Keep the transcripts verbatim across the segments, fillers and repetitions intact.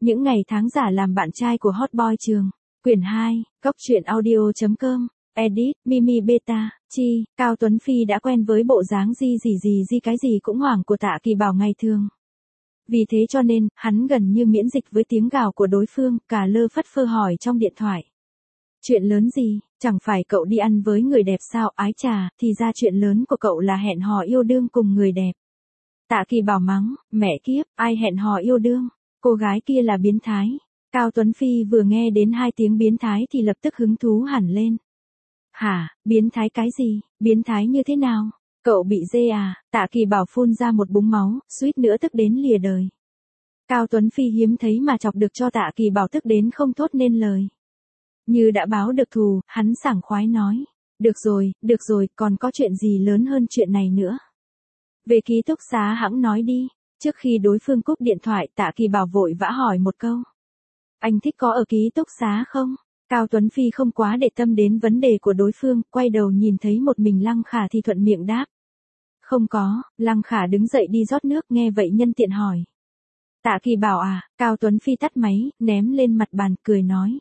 Những ngày tháng giả làm bạn trai của hot boy trường. Quyển hai, góc truyện audio.com, edit, Mimi Beta, Chi, Cao Tuấn Phi đã quen với bộ dáng gì gì gì gì cái gì cũng hoảng của Tạ Kỳ Bảo ngày thường. Vì thế cho nên, hắn gần như miễn dịch với tiếng gào của đối phương, cả lơ phất phơ hỏi trong điện thoại. Chuyện lớn gì, chẳng phải cậu đi ăn với người đẹp sao, ái chà, thì ra chuyện lớn của cậu là hẹn hò yêu đương cùng người đẹp. Tạ Kỳ Bảo mắng, mẹ kiếp, ai hẹn hò yêu đương, cô gái kia là biến thái. Cao Tuấn Phi vừa nghe đến hai tiếng biến thái thì lập tức hứng thú hẳn lên. Hả, biến thái cái gì, biến thái như thế nào? Cậu bị dê à? Tạ Kỳ Bảo phun ra một búng máu, suýt nữa tức đến lìa đời. Cao Tuấn Phi hiếm thấy mà chọc được cho Tạ Kỳ Bảo tức đến không thốt nên lời. Như đã báo được thù, hắn sảng khoái nói. Được rồi, được rồi, còn có chuyện gì lớn hơn chuyện này nữa? Về ký túc xá hẵng nói đi. Trước khi đối phương cúp điện thoại, Tạ Kỳ Bảo vội vã hỏi một câu. Anh thích có ở ký túc xá không? Cao Tuấn Phi không quá để tâm đến vấn đề của đối phương, quay đầu nhìn thấy một mình Lăng Khả thì thuận miệng đáp. Không có, Lăng Khả đứng dậy đi rót nước, nghe vậy nhân tiện hỏi. Tạ Kỳ Bảo à? Cao Tuấn Phi tắt máy, ném lên mặt bàn, cười nói.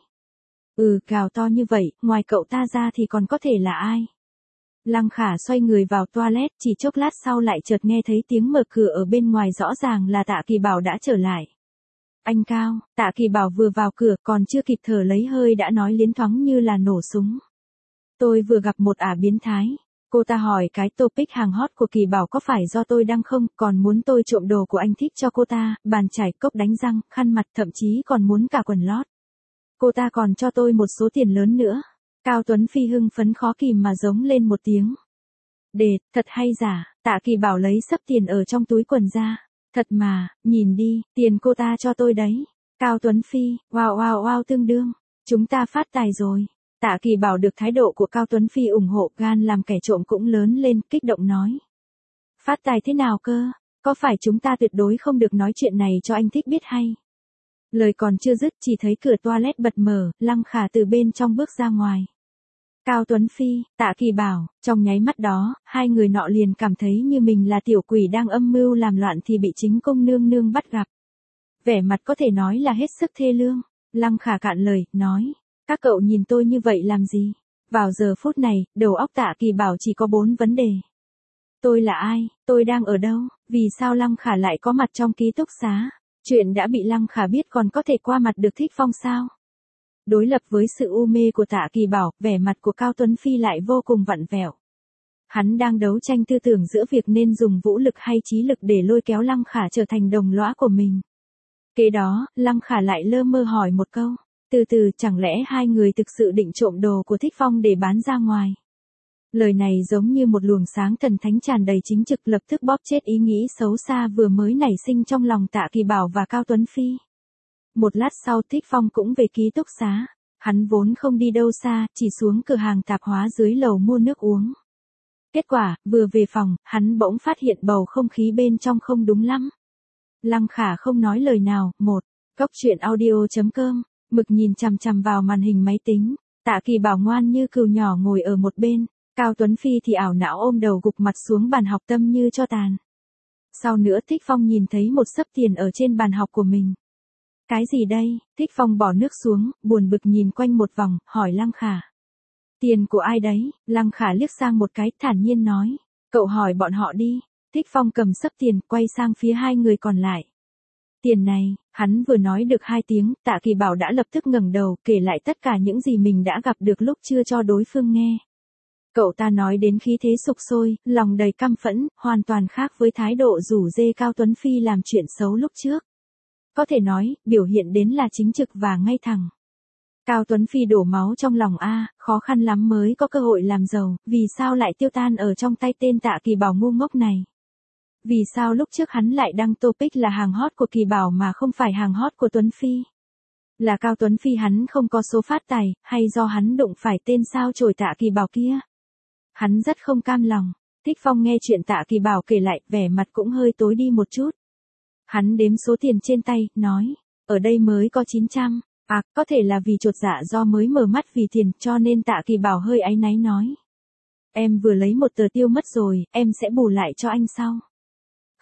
Ừ, gào to như vậy, ngoài cậu ta ra thì còn có thể là ai? Lăng Khả xoay người vào toilet, chỉ chốc lát sau lại chợt nghe thấy tiếng mở cửa ở bên ngoài, rõ ràng là Tạ Kỳ Bảo đã trở lại. Anh Cao, Tạ Kỳ Bảo vừa vào cửa còn chưa kịp thở lấy hơi đã nói liến thoáng như là nổ súng. Tôi vừa gặp một ả biến thái. Cô ta hỏi cái topic hàng hot của Kỳ Bảo có phải do tôi đăng không, còn muốn tôi trộm đồ của anh thích cho cô ta, bàn chải, cốc đánh răng, khăn mặt, thậm chí còn muốn cả quần lót. Cô ta còn cho tôi một số tiền lớn nữa. Cao Tuấn Phi hưng phấn khó kìm mà giống lên một tiếng. Đệt, thật hay giả? Tạ Kỳ Bảo lấy xấp tiền ở trong túi quần ra. Thật mà, nhìn đi, tiền cô ta cho tôi đấy. Cao Tuấn Phi, wow wow wow tương đương. Chúng ta phát tài rồi. Tạ Kỳ Bảo được thái độ của Cao Tuấn Phi ủng hộ, gan làm kẻ trộm cũng lớn lên, kích động nói. Phát tài thế nào cơ? Có phải chúng ta tuyệt đối không được nói chuyện này cho anh thích biết hay? Lời còn chưa dứt chỉ thấy cửa toilet bật mở, Lăng Khả từ bên trong bước ra ngoài. Cao Tuấn Phi, Tạ Kỳ Bảo, trong nháy mắt đó, hai người nọ liền cảm thấy như mình là tiểu quỷ đang âm mưu làm loạn thì bị chính công nương nương bắt gặp. Vẻ mặt có thể nói là hết sức thê lương. Lăng Khả cạn lời, nói, các cậu nhìn tôi như vậy làm gì? Vào giờ phút này, đầu óc Tạ Kỳ Bảo chỉ có bốn vấn đề. Tôi là ai? Tôi đang ở đâu? Vì sao Lăng Khả lại có mặt trong ký túc xá? Chuyện đã bị Lăng Khả biết còn có thể qua mặt được Thích Phong sao? Đối lập với sự u mê của Tạ Kỳ Bảo, vẻ mặt của Cao Tuấn Phi lại vô cùng vặn vẹo. Hắn đang đấu tranh tư tưởng giữa việc nên dùng vũ lực hay trí lực để lôi kéo Lăng Khả trở thành đồng lõa của mình. Kế đó, Lăng Khả lại lơ mơ hỏi một câu. Từ từ, chẳng lẽ hai người thực sự định trộm đồ của Thích Phong để bán ra ngoài? Lời này giống như một luồng sáng thần thánh tràn đầy chính trực, lập tức bóp chết ý nghĩ xấu xa vừa mới nảy sinh trong lòng Tạ Kỳ Bảo và Cao Tuấn Phi. Một lát sau Thích Phong cũng về ký túc xá. Hắn vốn không đi đâu xa, chỉ xuống cửa hàng tạp hóa dưới lầu mua nước uống. Kết quả, vừa về phòng, hắn bỗng phát hiện bầu không khí bên trong không đúng lắm. Lăng Khả không nói lời nào. Một, góc truyện audio.com, mực nhìn chằm chằm vào màn hình máy tính. Tạ Kỳ Bảo ngoan như cừu nhỏ ngồi ở một bên. Cao Tuấn Phi thì ảo não ôm đầu gục mặt xuống bàn học tâm như cho tàn. Sau nữa Thích Phong nhìn thấy một xấp tiền ở trên bàn học của mình. Cái gì đây? Thích Phong bỏ nước xuống, buồn bực nhìn quanh một vòng, hỏi Lăng Khả. Tiền của ai đấy? Lăng Khả liếc sang một cái, thản nhiên nói. Cậu hỏi bọn họ đi. Thích Phong cầm xấp tiền, quay sang phía hai người còn lại. Tiền này, hắn vừa nói được hai tiếng, Tạ Kỳ Bảo đã lập tức ngẩng đầu, kể lại tất cả những gì mình đã gặp được lúc chưa cho đối phương nghe. Cậu ta nói đến khí thế sục sôi, lòng đầy căm phẫn, hoàn toàn khác với thái độ rủ dê Cao Tuấn Phi làm chuyện xấu lúc trước. Có thể nói, biểu hiện đến là chính trực và ngay thẳng. Cao Tuấn Phi đổ máu trong lòng a, khó khăn lắm mới có cơ hội làm giàu, vì sao lại tiêu tan ở trong tay tên Tạ Kỳ Bảo ngu ngốc này? Vì sao lúc trước hắn lại đăng topic là hàng hot của Kỳ Bảo mà không phải hàng hot của Tuấn Phi? Là Cao Tuấn Phi hắn không có số phát tài, hay do hắn đụng phải tên sao chổi Tạ Kỳ Bảo kia? Hắn rất không cam lòng. Thích Phong nghe chuyện Tạ Kỳ Bảo kể lại, vẻ mặt cũng hơi tối đi một chút. Hắn đếm số tiền trên tay, nói, ở đây mới có chín trăm. À, có thể là vì chột dạ do mới mở mắt vì tiền, cho nên Tạ Kỳ Bảo hơi áy náy nói. Em vừa lấy một tờ tiêu mất rồi, em sẽ bù lại cho anh sau.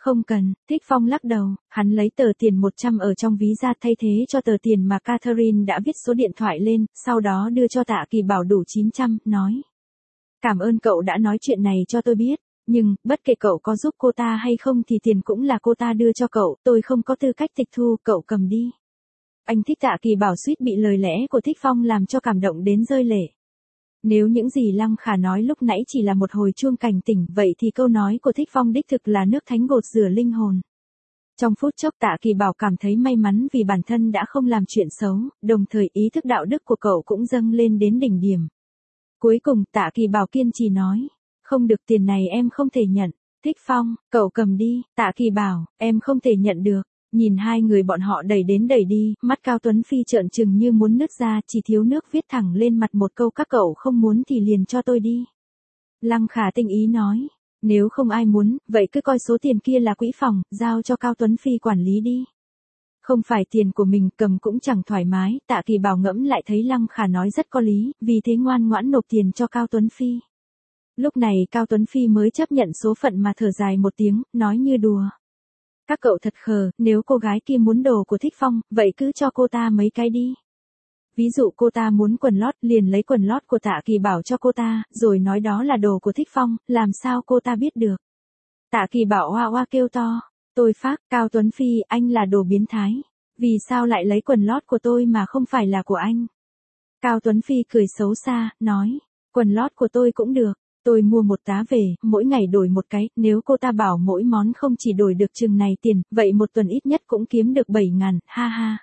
Không cần, Thích Phong lắc đầu, hắn lấy tờ tiền một trăm ở trong ví ra thay thế cho tờ tiền mà Catherine đã viết số điện thoại lên, sau đó đưa cho Tạ Kỳ Bảo đủ chín trăm, nói. Cảm ơn cậu đã nói chuyện này cho tôi biết, nhưng, bất kể cậu có giúp cô ta hay không thì tiền cũng là cô ta đưa cho cậu, tôi không có tư cách tịch thu, cậu cầm đi. Anh thích Tạ Kỳ Bảo suýt bị lời lẽ của Thích Phong làm cho cảm động đến rơi lệ. Nếu những gì Lăng Khả nói lúc nãy chỉ là một hồi chuông cảnh tỉnh, vậy thì câu nói của Thích Phong đích thực là nước thánh gột rửa linh hồn. Trong phút chốc Tạ Kỳ Bảo cảm thấy may mắn vì bản thân đã không làm chuyện xấu, đồng thời ý thức đạo đức của cậu cũng dâng lên đến đỉnh điểm. Cuối cùng Tạ Kỳ Bảo kiên trì nói, không được, tiền này em không thể nhận. Thích Phong, cậu cầm đi. Tạ Kỳ Bảo, em không thể nhận được. Nhìn hai người bọn họ đẩy đến đẩy đi, mắt Cao Tuấn Phi trợn trừng như muốn nứt ra, chỉ thiếu nước viết thẳng lên mặt một câu các cậu không muốn thì liền cho tôi đi. Lăng Khả tinh ý nói, nếu không ai muốn, vậy cứ coi số tiền kia là quỹ phòng, giao cho Cao Tuấn Phi quản lý đi. Không phải tiền của mình cầm cũng chẳng thoải mái, Tạ Kỳ Bảo ngẫm lại thấy Lăng Khả nói rất có lý, vì thế ngoan ngoãn nộp tiền cho Cao Tuấn Phi. Lúc này Cao Tuấn Phi mới chấp nhận số phận mà thở dài một tiếng, nói như đùa. Các cậu thật khờ, nếu cô gái kia muốn đồ của Thích Phong, vậy cứ cho cô ta mấy cái đi. Ví dụ cô ta muốn quần lót, liền lấy quần lót của Tạ Kỳ Bảo cho cô ta, rồi nói đó là đồ của Thích Phong, làm sao cô ta biết được. Tạ Kỳ Bảo oa oa kêu to, tôi phác, Cao Tuấn Phi, anh là đồ biến thái. Vì sao lại lấy quần lót của tôi mà không phải là của anh? Cao Tuấn Phi cười xấu xa, nói, quần lót của tôi cũng được. Tôi mua một tá về, mỗi ngày đổi một cái, nếu cô ta bảo mỗi món không chỉ đổi được chừng này tiền, vậy một tuần ít nhất cũng kiếm được bảy ngàn, ha ha.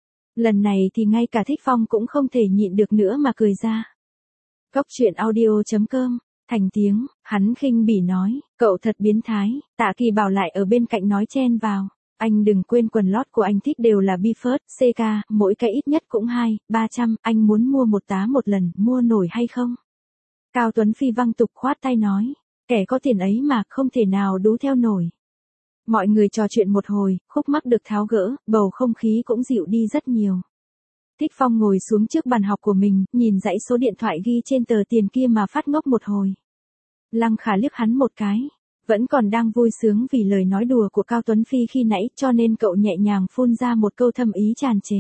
Lần này thì ngay cả Thích Phong cũng không thể nhịn được nữa mà cười ra. Cốc truyện audio chấm com, thành tiếng, hắn khinh bỉ nói, cậu thật biến thái, Tạ Kỳ Bảo lại ở bên cạnh nói chen vào. Anh đừng quên quần lót của anh thích đều là Biford, xê ca, mỗi cái ít nhất cũng hai, ba trăm, anh muốn mua một tá một lần, mua nổi hay không? Cao Tuấn Phi văng tục khoát tay nói, kẻ có tiền ấy mà không thể nào đú theo nổi. Mọi người trò chuyện một hồi, khúc mắc được tháo gỡ, bầu không khí cũng dịu đi rất nhiều. Thích Phong ngồi xuống trước bàn học của mình, nhìn dãy số điện thoại ghi trên tờ tiền kia mà phát ngốc một hồi. Lăng Khả liếc hắn một cái, vẫn còn đang vui sướng vì lời nói đùa của Cao Tuấn Phi khi nãy, cho nên cậu nhẹ nhàng phun ra một câu thâm ý tràn trề.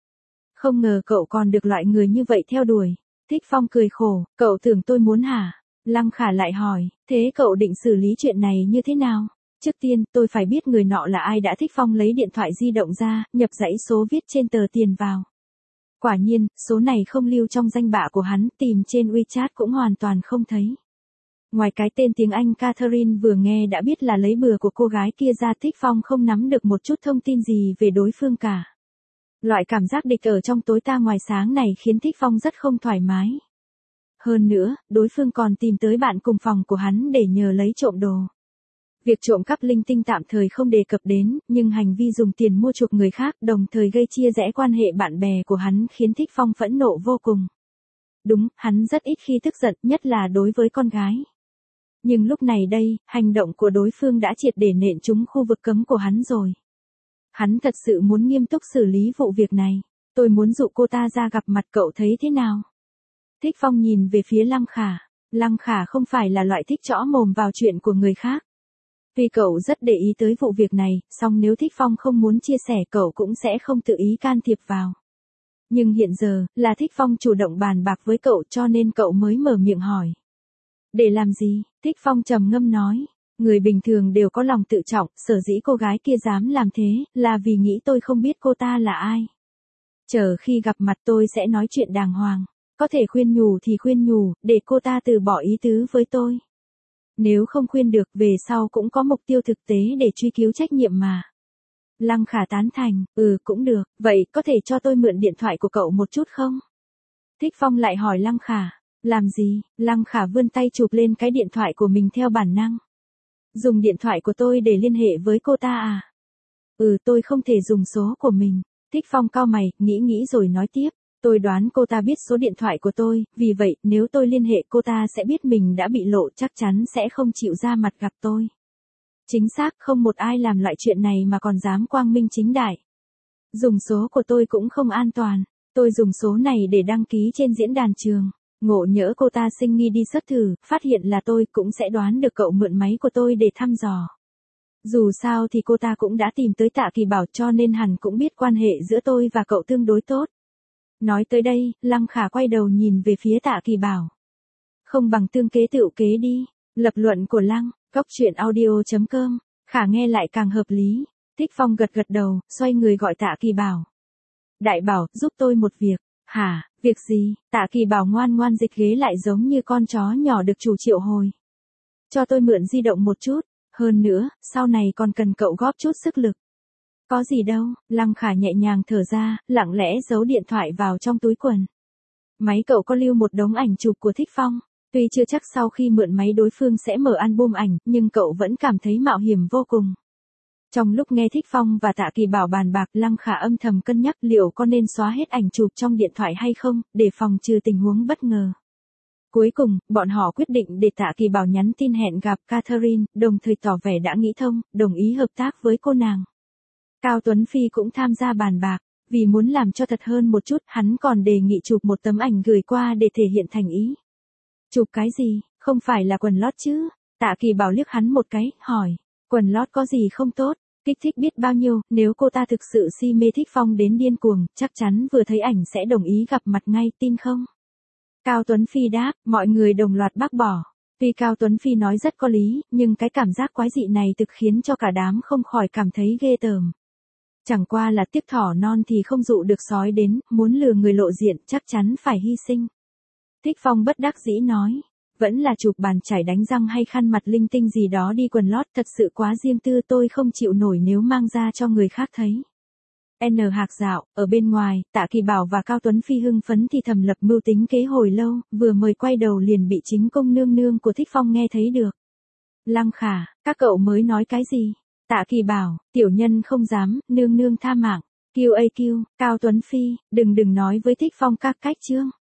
Không ngờ cậu còn được loại người như vậy theo đuổi. Thích Phong cười khổ, cậu tưởng tôi muốn hả? Lăng Khả lại hỏi, thế cậu định xử lý chuyện này như thế nào? Trước tiên, tôi phải biết người nọ là ai đã. Thích Phong lấy điện thoại di động ra, nhập dãy số viết trên tờ tiền vào. Quả nhiên, số này không lưu trong danh bạ của hắn, tìm trên WeChat cũng hoàn toàn không thấy. Ngoài cái tên tiếng Anh Catherine vừa nghe đã biết là lấy bừa của cô gái kia ra, Thích Phong không nắm được một chút thông tin gì về đối phương cả. Loại cảm giác địch ở trong tối ta ngoài sáng này khiến Thích Phong rất không thoải mái. Hơn nữa, đối phương còn tìm tới bạn cùng phòng của hắn để nhờ lấy trộm đồ. Việc trộm cắp linh tinh tạm thời không đề cập đến, nhưng hành vi dùng tiền mua chuộc người khác đồng thời gây chia rẽ quan hệ bạn bè của hắn khiến Thích Phong phẫn nộ vô cùng. Đúng, hắn rất ít khi tức giận, nhất là đối với con gái. Nhưng lúc này đây, hành động của đối phương đã triệt để nện trúng khu vực cấm của hắn rồi. Hắn thật sự muốn nghiêm túc xử lý vụ việc này. Tôi muốn dụ cô ta ra gặp mặt, cậu thấy thế nào? Thích Phong nhìn về phía Lăng Khả. Lăng Khả không phải là loại thích chõ mồm vào chuyện của người khác. Tuy cậu rất để ý tới vụ việc này, song nếu Thích Phong không muốn chia sẻ cậu cũng sẽ không tự ý can thiệp vào. Nhưng hiện giờ, là Thích Phong chủ động bàn bạc với cậu cho nên cậu mới mở miệng hỏi. Để làm gì? Thích Phong trầm ngâm nói. Người bình thường đều có lòng tự trọng, sở dĩ cô gái kia dám làm thế, là vì nghĩ tôi không biết cô ta là ai. Chờ khi gặp mặt tôi sẽ nói chuyện đàng hoàng. Có thể khuyên nhủ thì khuyên nhủ, để cô ta từ bỏ ý tứ với tôi. Nếu không khuyên được, về sau cũng có mục tiêu thực tế để truy cứu trách nhiệm mà. Lăng Khả tán thành, ừ cũng được, vậy có thể cho tôi mượn điện thoại của cậu một chút không? Thích Phong lại hỏi Lăng Khả, làm gì? Lăng Khả vươn tay chụp lên cái điện thoại của mình theo bản năng. Dùng điện thoại của tôi để liên hệ với cô ta à? Ừ, tôi không thể dùng số của mình. Thích Phong cau mày, nghĩ nghĩ rồi nói tiếp. Tôi đoán cô ta biết số điện thoại của tôi, vì vậy, nếu tôi liên hệ cô ta sẽ biết mình đã bị lộ, chắc chắn sẽ không chịu ra mặt gặp tôi. Chính xác, không một ai làm loại chuyện này mà còn dám quang minh chính đại. Dùng số của tôi cũng không an toàn. Tôi dùng số này để đăng ký trên diễn đàn trường. Ngộ nhỡ cô ta sinh nghi đi xuất thử, phát hiện là tôi, cũng sẽ đoán được cậu mượn máy của tôi để thăm dò. Dù sao thì cô ta cũng đã tìm tới Tạ Kỳ Bảo cho nên hẳn cũng biết quan hệ giữa tôi và cậu tương đối tốt. Nói tới đây, Lăng Khả quay đầu nhìn về phía Tạ Kỳ Bảo. Không bằng tương kế tựu kế đi. Lập luận của Lăng, góc truyện audio chấm com. Khả nghe lại càng hợp lý. Thích Phong gật gật đầu, xoay người gọi Tạ Kỳ Bảo. Đại Bảo, giúp tôi một việc. Hả, việc gì? Tạ Kỳ Bảo ngoan ngoan dịch ghế lại giống như con chó nhỏ được chủ triệu hồi. Cho tôi mượn di động một chút. Hơn nữa, sau này còn cần cậu góp chút sức lực. Có gì đâu, Lăng Khả nhẹ nhàng thở ra, lặng lẽ giấu điện thoại vào trong túi quần. Máy cậu có lưu một đống ảnh chụp của Thích Phong. Tuy chưa chắc sau khi mượn máy đối phương sẽ mở album ảnh, nhưng cậu vẫn cảm thấy mạo hiểm vô cùng. Trong lúc nghe Thích Phong và Tạ Kỳ Bảo bàn bạc, Lăng Khả âm thầm cân nhắc liệu có nên xóa hết ảnh chụp trong điện thoại hay không, để phòng trừ tình huống bất ngờ. Cuối cùng, bọn họ quyết định để Tạ Kỳ Bảo nhắn tin hẹn gặp Catherine, đồng thời tỏ vẻ đã nghĩ thông, đồng ý hợp tác với cô nàng. Cao Tuấn Phi cũng tham gia bàn bạc, vì muốn làm cho thật hơn một chút, hắn còn đề nghị chụp một tấm ảnh gửi qua để thể hiện thành ý. Chụp cái gì, không phải là quần lót chứ? Tạ Kỳ Bảo liếc hắn một cái, hỏi, quần lót có gì không tốt, kích thích biết bao nhiêu, nếu cô ta thực sự si mê Thích Phong đến điên cuồng, chắc chắn vừa thấy ảnh sẽ đồng ý gặp mặt ngay, tin không? Cao Tuấn Phi đáp, mọi người đồng loạt bác bỏ. Tuy Cao Tuấn Phi nói rất có lý, nhưng cái cảm giác quái dị này thực khiến cho cả đám không khỏi cảm thấy ghê tởm. Chẳng qua là tiếc thỏ non thì không dụ được sói đến, muốn lừa người lộ diện chắc chắn phải hy sinh. Thích Phong bất đắc dĩ nói, vẫn là chụp bàn chải đánh răng hay khăn mặt linh tinh gì đó đi, quần lót thật sự quá riêng tư, tôi không chịu nổi nếu mang ra cho người khác thấy. N Hạc Dạo, ở bên ngoài, Tạ Kỳ Bảo và Cao Tuấn Phi hưng phấn thì thầm lập mưu tính kế hồi lâu, vừa mời quay đầu liền bị chính công nương nương của Thích Phong nghe thấy được. Lăng Khả, các cậu mới nói cái gì? Tạ Kỳ Bảo, tiểu nhân không dám, nương nương tha mạng. Q A Q, Cao Tuấn Phi, đừng đừng nói với Thích Phong các cách chương.